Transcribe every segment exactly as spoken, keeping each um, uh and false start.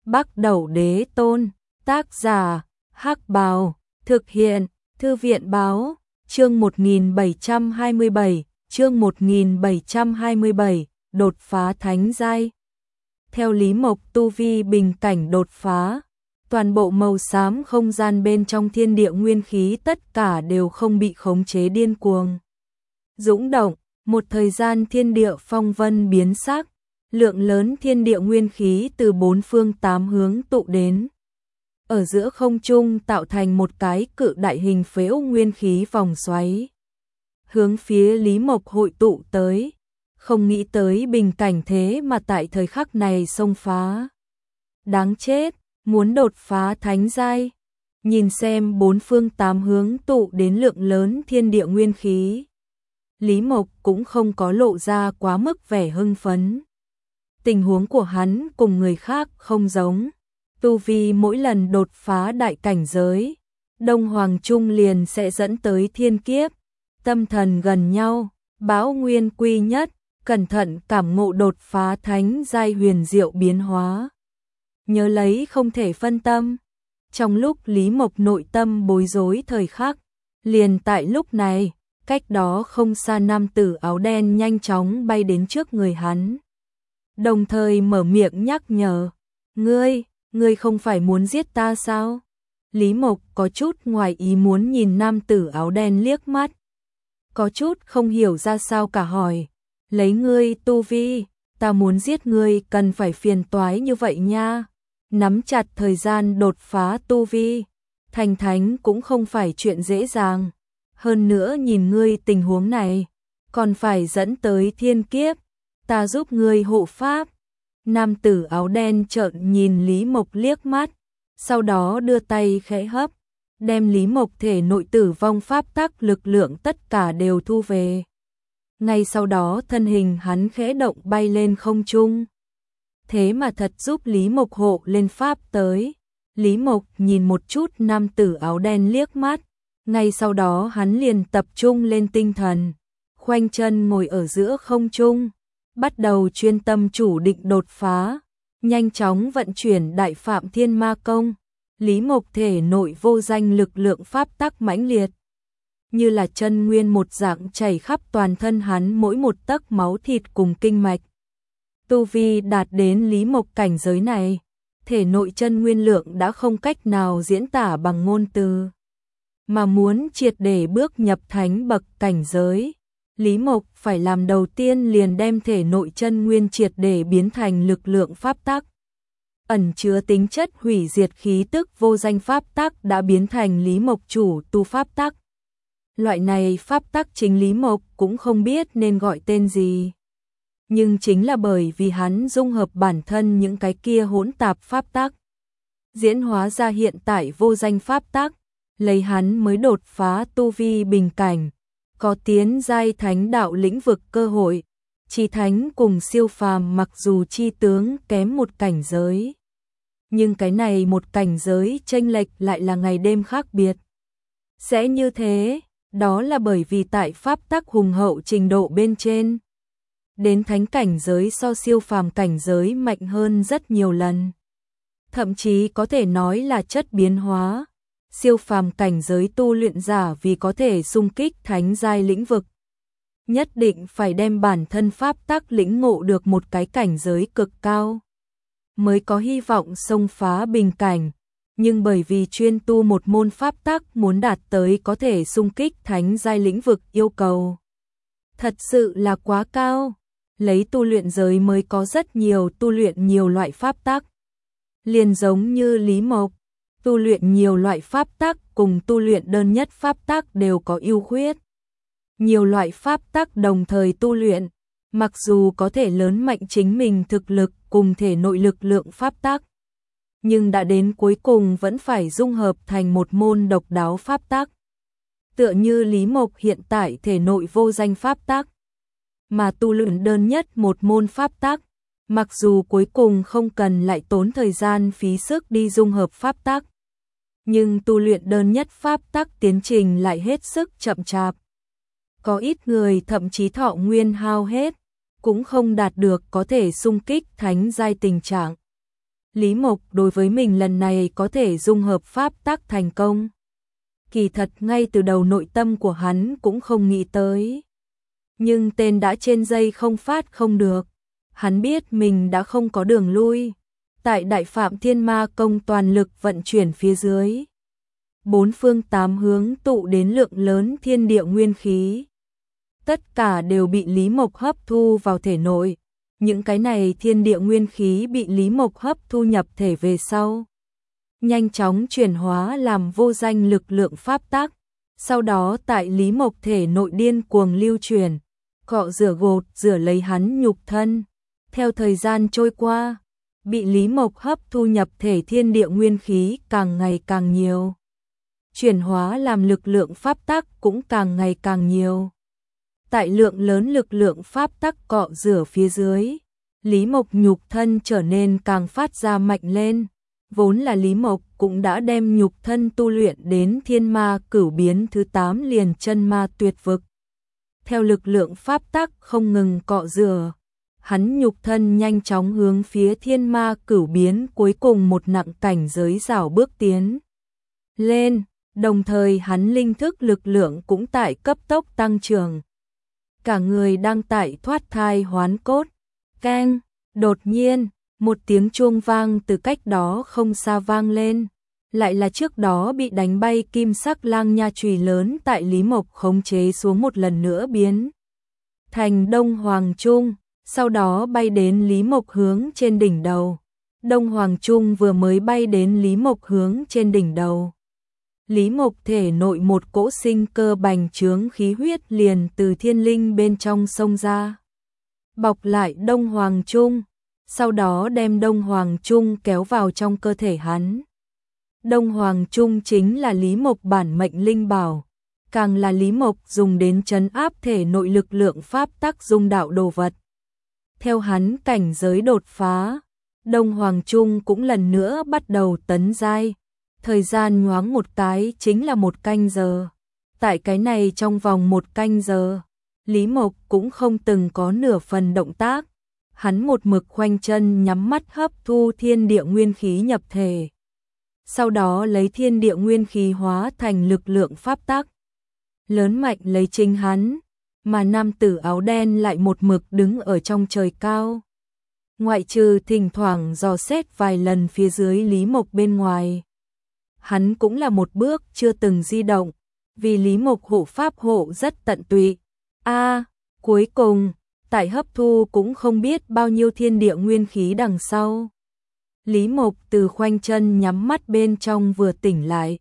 Bắc Đẩu Đế Tôn, tác giả, Hắc Bào, thực hiện, Thư viện Báo, chương một nghìn bảy trăm hai mươi bảy, chương một nghìn bảy trăm hai mươi bảy, đột phá thánh giai. Theo Lý Mộc tu vi bình cảnh đột phá, toàn bộ màu xám không gian bên trong thiên địa nguyên khí tất cả đều không bị khống chế điên cuồng dũng động, một thời gian thiên địa phong vân biến sắc, lượng lớn thiên địa nguyên khí từ bốn phương tám hướng tụ đến. Ở giữa không trung tạo thành một cái cự đại hình phễu nguyên khí vòng xoáy. Hướng phía Lý Mộc hội tụ tới, không nghĩ tới bình cảnh thế mà tại thời khắc này xông phá. Đáng chết, muốn đột phá thánh giai. Nhìn xem bốn phương tám hướng tụ đến lượng lớn thiên địa nguyên khí. Lý Mộc cũng không có lộ ra quá mức vẻ hưng phấn. Tình huống của hắn cùng người khác không giống. Tu vi mỗi lần đột phá đại cảnh giới, Đông Hoàng Trung liền sẽ dẫn tới thiên kiếp. Tâm thần gần nhau, bão nguyên quy nhất, cẩn thận cảm ngộ đột phá thánh giai huyền diệu biến hóa. Nhớ lấy không thể phân tâm. Trong lúc Lý Mộc nội tâm bối rối thời khắc, liền tại lúc này, cách đó không xa nam tử áo đen nhanh chóng bay đến trước người hắn. Đồng thời mở miệng nhắc nhở, ngươi, ngươi không phải muốn giết ta sao? Lý Mộc có chút ngoài ý muốn nhìn nam tử áo đen liếc mắt. Có chút không hiểu ra sao cả hỏi, lấy ngươi tu vi, ta muốn giết ngươi cần phải phiền toái như vậy nha. Nắm chặt thời gian đột phá tu vi, thành thánh cũng không phải chuyện dễ dàng. Hơn nữa nhìn ngươi tình huống này, còn phải dẫn tới thiên kiếp, ta giúp ngươi hộ pháp. Nam tử áo đen trợn nhìn Lý Mộc liếc mắt, sau đó đưa tay khẽ hấp, đem Lý Mộc thể nội tử vong pháp tắc lực lượng tất cả đều thu về. Ngay sau đó thân hình hắn khẽ động bay lên không trung. Thế mà thật giúp Lý Mộc hộ lên pháp tới. Lý Mộc nhìn một chút nam tử áo đen liếc mắt, ngay sau đó hắn liền tập trung lên tinh thần, khoanh chân ngồi ở giữa không trung, bắt đầu chuyên tâm chủ định đột phá, nhanh chóng vận chuyển Đại Phạm Thiên Ma Công. Lý Mộc thể nội vô danh lực lượng pháp tắc mãnh liệt, như là chân nguyên một dạng chảy khắp toàn thân hắn mỗi một tấc máu thịt cùng kinh mạch. Tu vi đạt đến Lý Mộc cảnh giới này, thể nội chân nguyên lượng đã không cách nào diễn tả bằng ngôn từ. Mà muốn triệt để bước nhập thánh bậc cảnh giới, Lý Mộc phải làm đầu tiên liền đem thể nội chân nguyên triệt để biến thành lực lượng pháp tắc. Ẩn chứa tính chất hủy diệt khí tức vô danh pháp tắc đã biến thành Lý Mộc chủ tu pháp tắc. Loại này pháp tắc chính Lý Mộc cũng không biết nên gọi tên gì. Nhưng chính là bởi vì hắn dung hợp bản thân những cái kia hỗn tạp pháp tắc, diễn hóa ra hiện tại vô danh pháp tắc, lấy hắn mới đột phá tu vi bình cảnh, có tiến giai thánh đạo lĩnh vực cơ hội. Chi thánh cùng siêu phàm mặc dù chi tướng kém một cảnh giới, nhưng cái này một cảnh giới chênh lệch lại là ngày đêm khác biệt. Sẽ như thế, đó là bởi vì tại pháp tắc hùng hậu trình độ bên trên, đến thánh cảnh giới so siêu phàm cảnh giới mạnh hơn rất nhiều lần. Thậm chí có thể nói là chất biến hóa. Siêu phàm cảnh giới tu luyện giả vì có thể xung kích thánh giai lĩnh vực, nhất định phải đem bản thân pháp tắc lĩnh ngộ được một cái cảnh giới cực cao, mới có hy vọng xông phá bình cảnh. Nhưng bởi vì chuyên tu một môn pháp tắc muốn đạt tới có thể xung kích thánh giai lĩnh vực yêu cầu thật sự là quá cao. Lấy tu luyện giới mới có rất nhiều tu luyện nhiều loại pháp tắc. Liền giống như Lý Mộc, tu luyện nhiều loại pháp tắc cùng tu luyện đơn nhất pháp tắc đều có ưu khuyết. Nhiều loại pháp tắc đồng thời tu luyện, mặc dù có thể lớn mạnh chính mình thực lực cùng thể nội lực lượng pháp tắc, nhưng đã đến cuối cùng vẫn phải dung hợp thành một môn độc đáo pháp tắc. Tựa như Lý Mộc hiện tại thể nội vô danh pháp tắc, mà tu luyện đơn nhất một môn pháp tắc, mặc dù cuối cùng không cần lại tốn thời gian phí sức đi dung hợp pháp tắc, nhưng tu luyện đơn nhất pháp tắc tiến trình lại hết sức chậm chạp. Có ít người thậm chí thọ nguyên hao hết, cũng không đạt được có thể xung kích thánh giai tình trạng. Lý Mộc đối với mình lần này có thể dung hợp pháp tắc thành công. Kỳ thật ngay từ đầu nội tâm của hắn cũng không nghĩ tới. Nhưng tên đã trên dây không phát không được. Hắn biết mình đã không có đường lui. Tại Đại Phạm Thiên Ma Công toàn lực vận chuyển phía dưới. Bốn phương tám hướng tụ đến lượng lớn thiên địa nguyên khí. Tất cả đều bị Lý Mộc hấp thu vào thể nội. Những cái này thiên địa nguyên khí bị Lý Mộc hấp thu nhập thể về sau. Nhanh chóng chuyển hóa làm vô danh lực lượng pháp tắc. Sau đó tại Lý Mộc thể nội điên cuồng lưu truyền. Cọ rửa gột rửa lấy hắn nhục thân. Theo thời gian trôi qua, bị Lý Mộc hấp thu nhập thể thiên địa nguyên khí càng ngày càng nhiều. Chuyển hóa làm lực lượng pháp tắc cũng càng ngày càng nhiều. Tại lượng lớn lực lượng pháp tắc cọ rửa phía dưới, Lý Mộc nhục thân trở nên càng phát ra mạnh lên. Vốn là Lý Mộc cũng đã đem nhục thân tu luyện đến thiên ma cửu biến thứ tám liền chân ma tuyệt vực. Theo lực lượng pháp tắc không ngừng cọ rửa, hắn nhục thân nhanh chóng hướng phía thiên ma cửu biến cuối cùng một nặng cảnh giới rảo bước tiến lên, đồng thời hắn linh thức lực lượng cũng tại cấp tốc tăng trưởng. Cả người đang tại thoát thai hoán cốt. Keng, đột nhiên, một tiếng chuông vang từ cách đó không xa vang lên. Lại là trước đó bị đánh bay kim sắc lang nha chùy lớn tại Lý Mộc khống chế xuống một lần nữa biến thành Đông Hoàng Trung, sau đó bay đến Lý Mộc hướng trên đỉnh đầu. Đông Hoàng Trung vừa mới bay đến Lý Mộc hướng trên đỉnh đầu. Lý Mộc thể nội một cỗ sinh cơ bành trướng khí huyết liền từ thiên linh bên trong xông ra. Bọc lại Đông Hoàng Trung, sau đó đem Đông Hoàng Trung kéo vào trong cơ thể hắn. Đông Hoàng Trung chính là Lý Mộc bản mệnh linh bảo, càng là Lý Mộc dùng đến trấn áp thể nội lực lượng pháp tắc dung đạo đồ vật. Theo hắn cảnh giới đột phá, Đông Hoàng Trung cũng lần nữa bắt đầu tấn giai. Thời gian nhoáng một cái chính là một canh giờ. Tại cái này trong vòng một canh giờ, Lý Mộc cũng không từng có nửa phần động tác. Hắn một mực khoanh chân nhắm mắt hấp thu thiên địa nguyên khí nhập thể. Sau đó lấy thiên địa nguyên khí hóa thành lực lượng pháp tắc. Lớn mạnh lấy chính hắn, mà nam tử áo đen lại một mực đứng ở trong trời cao. Ngoại trừ thỉnh thoảng dò xét vài lần phía dưới Lý Mộc bên ngoài. Hắn cũng là một bước chưa từng di động, vì Lý Mộc hộ pháp hộ rất tận tụy. A, à, cuối cùng, tại hấp thu cũng không biết bao nhiêu thiên địa nguyên khí đằng sau. Lý Mộc từ khoanh chân nhắm mắt bên trong vừa tỉnh lại.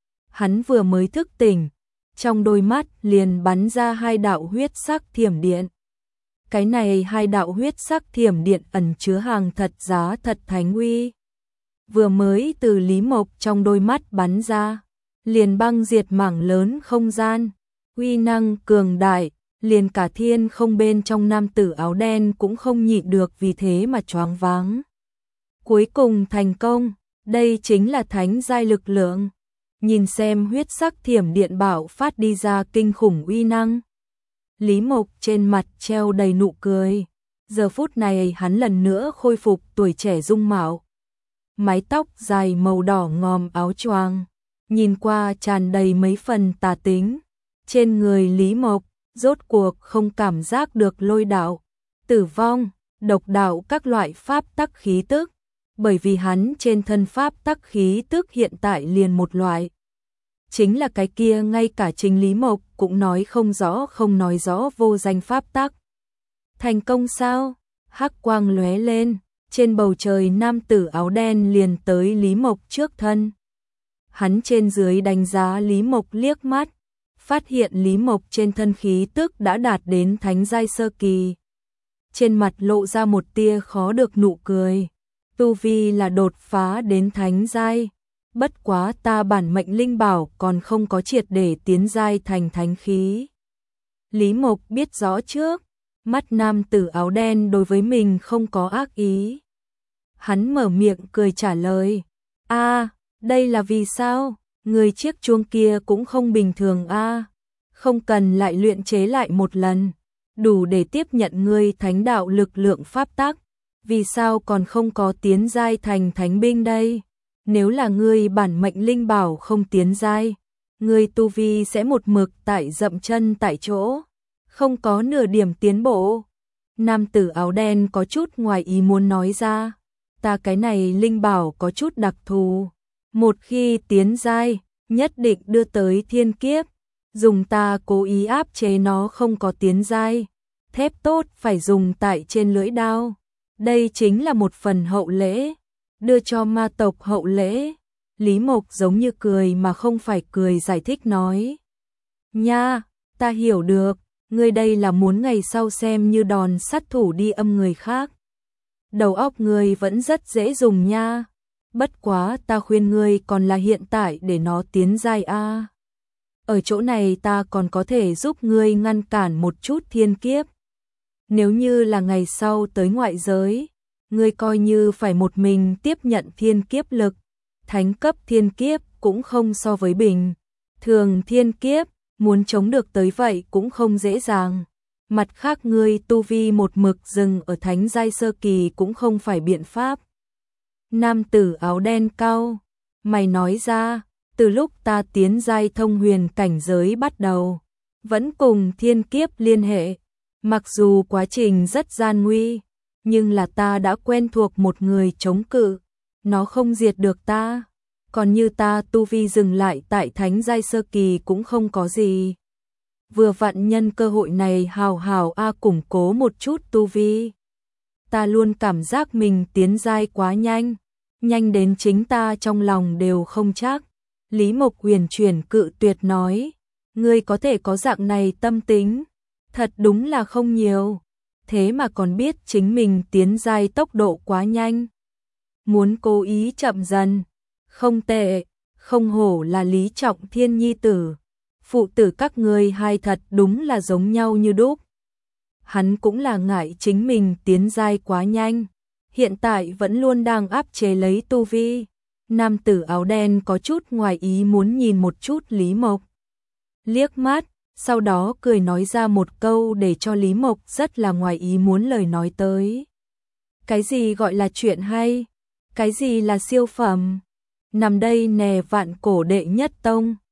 Hắn vừa mới thức tỉnh, trong đôi mắt liền bắn ra hai đạo huyết sắc thiểm điện. Cái này hai đạo huyết sắc thiểm điện ẩn chứa hàng thật giá thật thánh uy. Vừa mới từ Lý Mộc trong đôi mắt bắn ra, liền băng diệt mảng lớn không gian, uy năng cường đại, liền cả thiên không bên trong nam tử áo đen cũng không nhịn được vì thế mà choáng váng. Cuối cùng thành công, đây chính là thánh giai lực lượng. Nhìn xem huyết sắc thiểm điện bạo phát đi ra kinh khủng uy năng. Lý Mộc trên mặt treo đầy nụ cười. Giờ phút này hắn lần nữa khôi phục tuổi trẻ dung mạo. Mái tóc dài màu đỏ ngòm áo choàng, nhìn qua tràn đầy mấy phần tà tính. Trên người Lý Mộc, rốt cuộc không cảm giác được lôi đạo, tử vong, độc đạo các loại pháp tắc khí tức. Bởi vì hắn trên thân pháp tắc khí tức hiện tại liền một loại. Chính là cái kia ngay cả chính Lý Mộc cũng nói không rõ không nói rõ vô danh pháp tắc. Thành công sao? Hắc quang lóe lên, trên bầu trời nam tử áo đen liền tới Lý Mộc trước thân. Hắn trên dưới đánh giá Lý Mộc liếc mắt, phát hiện Lý Mộc trên thân khí tức đã đạt đến thánh giai sơ kỳ. Trên mặt lộ ra một tia khó được nụ cười. Tu vi là đột phá đến thánh giai, bất quá ta bản mệnh linh bảo còn không có triệt để tiến giai thành thánh khí. Lý Mộc biết rõ trước, mắt nam tử áo đen đối với mình không có ác ý. Hắn mở miệng cười trả lời, a, à, đây là vì sao? Người chiếc chuông kia cũng không bình thường a, à. Không cần lại luyện chế lại một lần, đủ để tiếp nhận ngươi thánh đạo lực lượng pháp tắc. vì sao còn không có tiến giai thành thánh binh đây? Nếu là ngươi bản mệnh linh bảo không tiến giai, ngươi tu vi sẽ một mực tại dậm chân tại chỗ, không có nửa điểm tiến bộ. Nam tử áo đen có chút ngoài ý muốn nói ra, ta cái này linh bảo có chút đặc thù, một khi tiến giai, nhất định đưa tới thiên kiếp, dùng ta cố ý áp chế nó không có tiến giai, thép tốt phải dùng tại trên lưỡi đao. Đây chính là một phần hậu lễ, đưa cho ma tộc hậu lễ. Lý Mộc giống như cười mà không phải cười giải thích nói. Nha, ta hiểu được, ngươi đây là muốn ngày sau xem như đòn sát thủ đi âm người khác. Đầu óc ngươi vẫn rất dễ dùng nha, bất quá ta khuyên ngươi còn là hiện tại để nó tiến giai a. Ở chỗ này ta còn có thể giúp ngươi ngăn cản một chút thiên kiếp. Nếu như là ngày sau tới ngoại giới, ngươi coi như phải một mình tiếp nhận thiên kiếp lực, thánh cấp thiên kiếp cũng không so với bình thường thiên kiếp, muốn chống được tới vậy cũng không dễ dàng. Mặt khác ngươi tu vi một mực dừng ở thánh giai sơ kỳ cũng không phải biện pháp. Nam tử áo đen cau mày nói ra, từ lúc ta tiến giai thông huyền cảnh giới bắt đầu, vẫn cùng thiên kiếp liên hệ. Mặc dù quá trình rất gian nguy, nhưng là ta đã quen thuộc một người chống cự, nó không diệt được ta. Còn như ta tu vi dừng lại tại thánh giai sơ kỳ cũng không có gì. Vừa vặn nhân cơ hội này hào hào a củng cố một chút tu vi. Ta luôn cảm giác mình tiến giai quá nhanh, nhanh đến chính ta trong lòng đều không chắc. Lý Mộc huyền chuyển cự tuyệt nói, ngươi có thể có dạng này tâm tính, thật đúng là không nhiều, thế mà còn biết chính mình tiến giai tốc độ quá nhanh. Muốn cố ý chậm dần, không tệ, không hổ là Lý Trọng Thiên nhi tử. Phụ tử các ngươi hai thật đúng là giống nhau như đúc. Hắn cũng là ngại chính mình tiến giai quá nhanh, hiện tại vẫn luôn đang áp chế lấy tu vi. Nam tử áo đen có chút ngoài ý muốn nhìn một chút Lý Mộc, liếc mắt, sau đó cười nói ra một câu để cho Lý Mộc rất là ngoài ý muốn lời nói tới. Cái gì gọi là chuyện hay? Cái gì là siêu phẩm? Nằm đây nè vạn cổ đệ nhất tông.